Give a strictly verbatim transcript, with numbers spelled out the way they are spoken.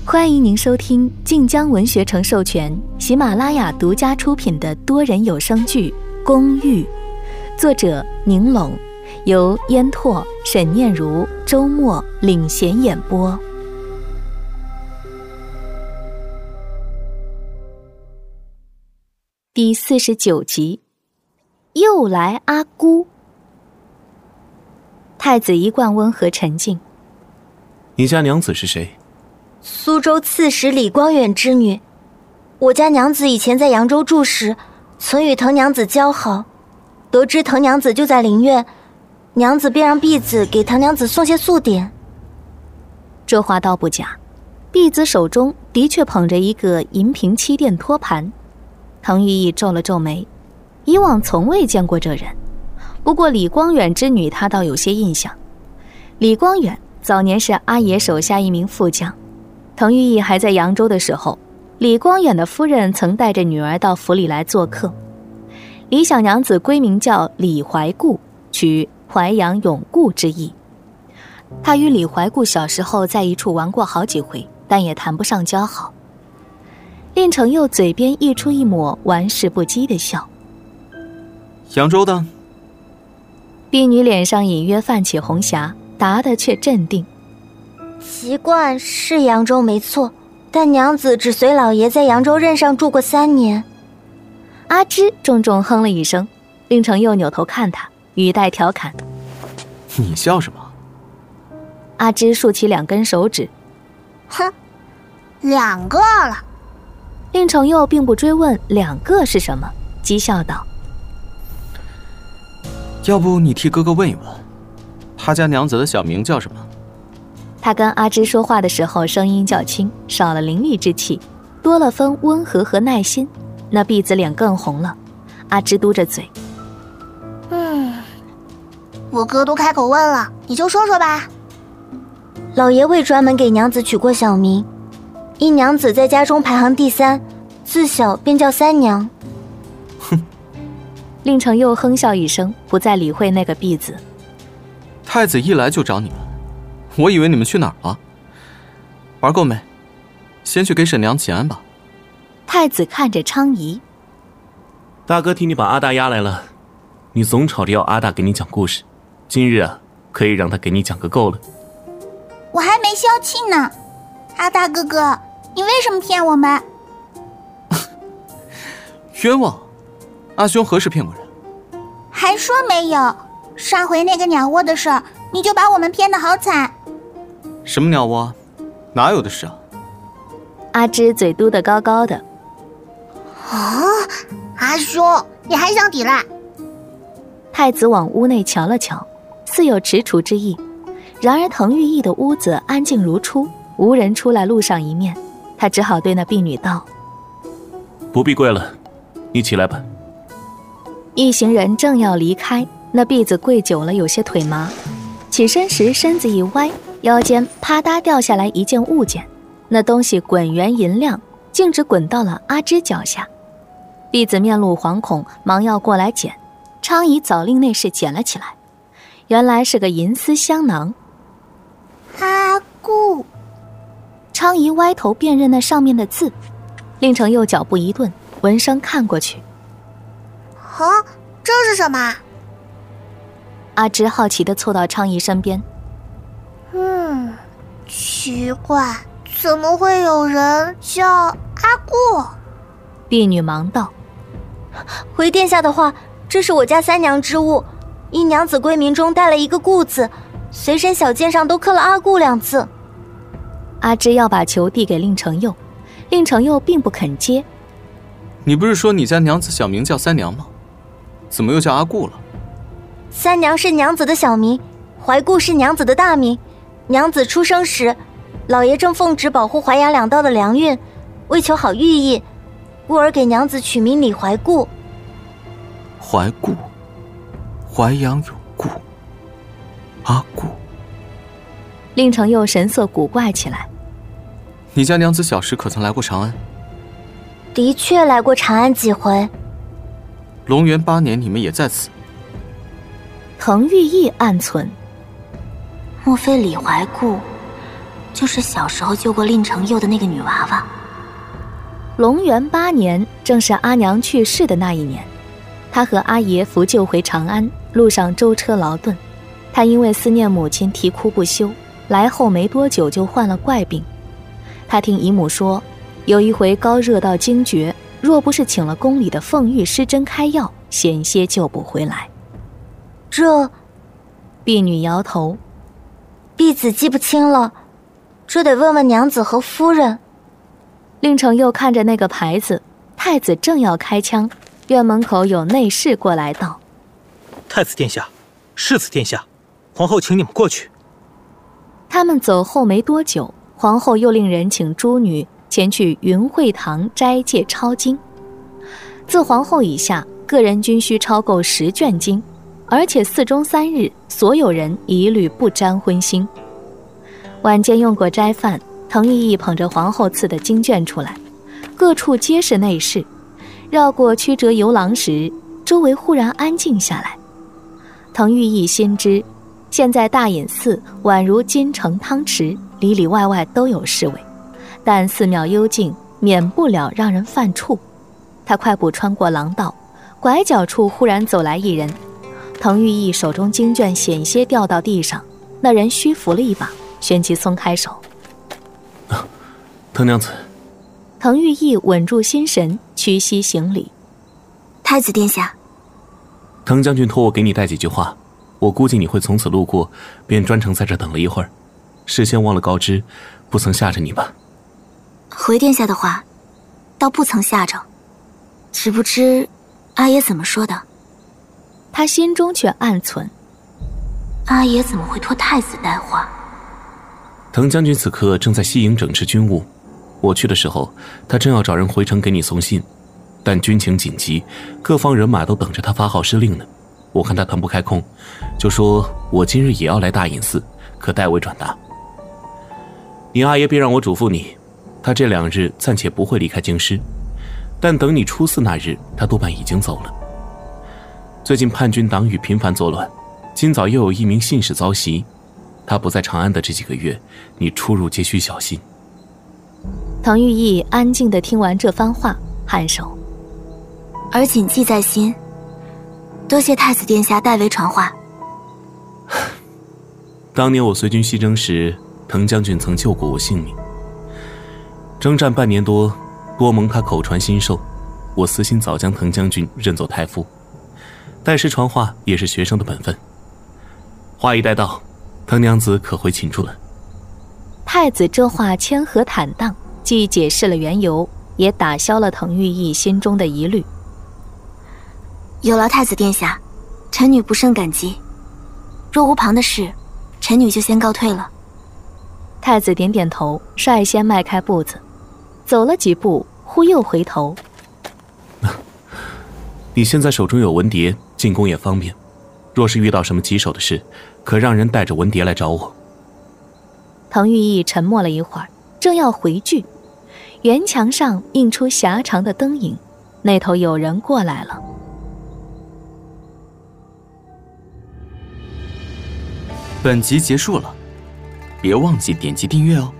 欢迎您收听晋江文学城授权、喜马拉雅独家出品的多人有声剧《公寓》，作者宁拢，由烟拓、沈念如、周末领衔演播。第四十九集，又来阿姑。太子一贯温和沉静。 你家娘子是谁？ 苏州刺史李光远之女。我家娘子以前在扬州住时，曾与藤娘子交好，得知藤娘子就在林苑，娘子便让婢子给藤娘子送些素点。 这话倒不假，婢子手中的确捧着一个银瓶漆垫托盘。藤玉意皱了皱眉，以往从未见过这人，不过李光远之女他倒有些印象。李光远早年是阿爷手下一名副将，藤玉意还在扬州的时候，李光远的夫人曾带着女儿到府里来做客。李小娘子闺名叫李怀顾，取淮阳永固之意。她与李怀顾小时候在一处玩过好几回，但也谈不上交好。令程佑嘴边溢出一抹玩世不羁的笑。 扬州的？ 婢女脸上隐约泛起红霞，答得却镇定。 习惯是扬州没错，但娘子只随老爷在扬州任上住过三年。 阿芝重重哼了一声，令程佑扭头看他，语带调侃： 你笑什么？ 阿芝竖起两根手指， 哼，两个了。 令程佑并不追问两个是什么，讥笑道： 要不你替哥哥问一问，他家娘子的小名叫什么？ 他跟阿芝说话的时候声音较轻，少了凌厉之气，多了分温和和耐心。那婢子脸更红了。阿芝嘟着嘴： 嗯，我哥都开口问了，你就说说吧。 老爷未专门给娘子取过小名，因娘子在家中排行第三，自小便叫三娘。 哼！ 令程佑哼笑一声，不再理会那个婢子。 太子一来就找你们，我以为你们去哪儿了。玩够没？先去给沈娘请安吧。 太子看着昌仪： 大哥替你把阿大押来了，你总吵着要阿大给你讲故事，今日啊，可以让他给你讲个够了。 我还没消气呢，阿大哥哥，你为什么骗我们？ 冤枉！阿兄何时骗过人？ 还说没有，上回那个鸟窝的事儿，你就把我们骗得好惨。 什么鸟窝？哪有的事啊？ 阿芝嘴嘟得高高的。 哦，阿兄，你还想抵赖？ 太子往屋内瞧了瞧，似有踟蹰之意。然而滕玉意的屋子安静如初，无人出来露上一面，他只好对那婢女道： 不必跪了，你起来吧。 一行人正要离开，那婢子跪久了有些腿麻，起身时身子一歪，腰间啪嗒掉下来一件物件，那东西滚圆银亮，径直滚到了阿芝脚下。婢子面露惶恐，忙要过来捡，昌仪早令内侍捡了起来，原来是个银丝香囊。 阿顾。 昌仪歪头辨认那上面的字，令程佑脚步一顿，闻声看过去。 哦，这是什么？ 阿芝好奇地凑到昌仪身边。 嗯，奇怪，怎么会有人叫阿顾？ 婢女忙道： 回殿下的话，这是我家三娘之物，因娘子闺名中带了一个顾字，随身小件上都刻了阿顾两字。 阿芝要把球递给令程佑，令程佑并不肯接。 你不是说你家娘子小名叫三娘吗？怎么又叫阿顾了？ 三娘是娘子的小名，怀顾是娘子的大名。娘子出生时，老爷正奉旨保护淮阳两道的良运，为求好寓意，故而给娘子取名李怀顾。 怀顾，淮阳有顾，阿顾。 令程佑神色古怪起来。 你家娘子小时可曾来过长安？ 的确来过长安几回。 隆元八年你们也在此？ 滕玉意暗忖， 莫非李怀顾就是小时候救过令成佑的那个女娃娃。 隆元八年，正是阿娘去世的那一年，他和阿爷扶柩回长安，路上舟车劳顿，他因为思念母亲啼哭不休，来后没多久就患了怪病。他听姨母说，有一回高热到惊厥，若不是请了宫里的凤玉施针开药，险些救不回来。 这…… 婢女摇头， 婢子记不清了，这得问问娘子和夫人。 令成佑看着那个牌子，太子正要开枪，院门口有内侍过来道： 太子殿下，世子殿下，皇后请你们过去。 他们走后没多久，皇后又令人请诸女前去云会堂斋戒抄经。自皇后以下，个人均需抄够十卷经，而且四中三日，所有人一律不沾荤腥。晚间用过斋饭，滕玉义捧着皇后赐的经卷出来，各处皆是内侍。绕过曲折游廊时，周围忽然安静下来。滕玉义心知，现在大隐寺宛如金城汤池，里里外外都有侍卫，但寺庙幽静，免不了让人犯怵。他快步穿过廊道，拐角处忽然走来一人，滕玉义手中经卷险些掉到地上，那人虚扶了一把，旋即松开手。 啊，滕娘子。 滕玉义稳住心神，屈膝行礼。 太子殿下， 滕将军托我给你带几句话，我估计你会从此路过，便专程在这等了一会儿，事先忘了告知，不曾吓着你吧？ 回殿下的话，倒不曾吓着，只不知阿爷怎么说的。 他心中却暗忖： 阿爷怎么会托太子带话？ 滕将军此刻正在西营整治军务，我去的时候，他正要找人回城给你送信，但军情紧急，各方人马都等着他发号施令呢。我看他腾不开空，就说我今日也要来大隐寺，可代为转达。你阿爷便让我嘱咐你，他这两日暂且不会离开京师，但等你初四那日，他多半已经走了。最近叛军党羽频繁作乱，今早又有一名信使遭袭，他不在长安的这几个月，你出入皆需小心。 滕玉义安静地听完这番话，颔首： 儿谨记在心，多谢太子殿下代为传话。 当年我随军西征时，滕将军曾救过我性命。征战半年多，多蒙他口传心授，我私心早将滕将军认作太傅。代师传话也是学生的本分。话一带到，滕娘子可回寝住了。 太子这话谦和坦荡，既解释了缘由，也打消了滕玉义心中的疑虑。 有劳太子殿下，臣女不胜感激。若无旁的事，臣女就先告退了。 太子点点头，率先迈开步子，走了几步，忽又回头。 你现在手中有文牒，进宫也方便。若是遇到什么棘手的事，可让人带着文牒来找我。 滕玉义沉默了一会儿，正要回句，圆墙上映出狭长的灯影，那头有人过来了。 本集结束了，别忘记点击订阅哦。